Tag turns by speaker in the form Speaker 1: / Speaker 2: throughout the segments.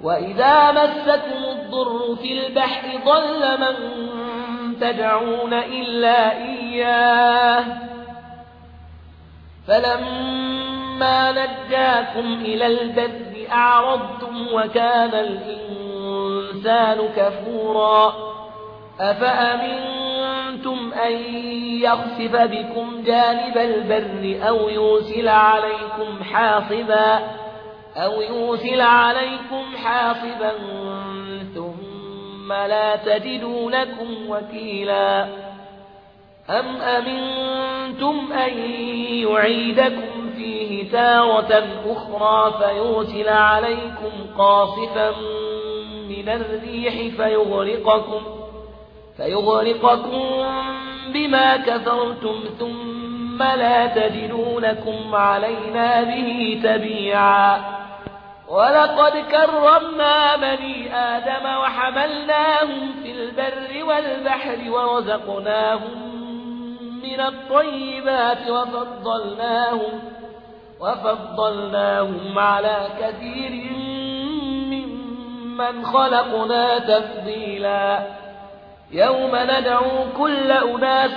Speaker 1: وإذا مسكم الضر في البحر ضل من تدعون إلا إياه فلما نجاكم إلى البر أعرضتم وكان الإنسان كفورا أفأمنتم أن يخسف بكم جانب البر أو يرسل عليكم حاصبا ثم لا تجدوا لكم وكيلا أم أمنتم أن يعيدكم فيه تارة أخرى فيرسل عليكم قاصفا من الريح فيغرقكم بما كفرتم ثم لا تجدوا لكم علينا به تبيعا ولقد كرمنا بني آدم وحملناهم في البر والبحر ورزقناهم من الطيبات وفضلناهم على كثير ممن خلقنا تفضيلا يوم ندعو كل أناس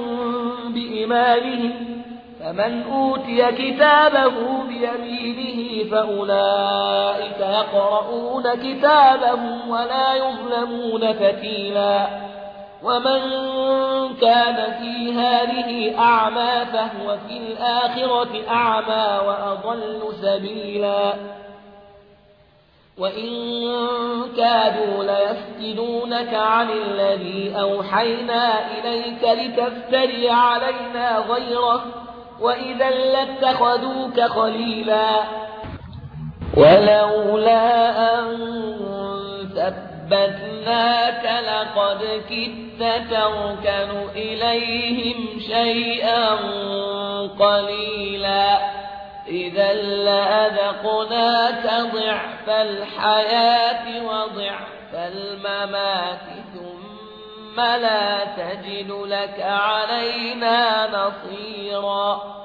Speaker 1: بإمامهم فمن أوتي كتابه بيمينه فأولئك يقرؤون كتابهم ولا يظلمون فتيلا ومن كان في هذه أعمى فهو في الآخرة أعمى وأضل سبيلا وإن كادوا ليفتنونك عن الذي أوحينا إليك لتفتري علينا غيره وإذا لاتخذوك خليلا ولولا أن ثبتناك لقد كدت تركن إليهم شيئا قليلا إذا لأذقناك ضعف الحياة وضعف الممات ثم لا تجد لك علينا نصيرا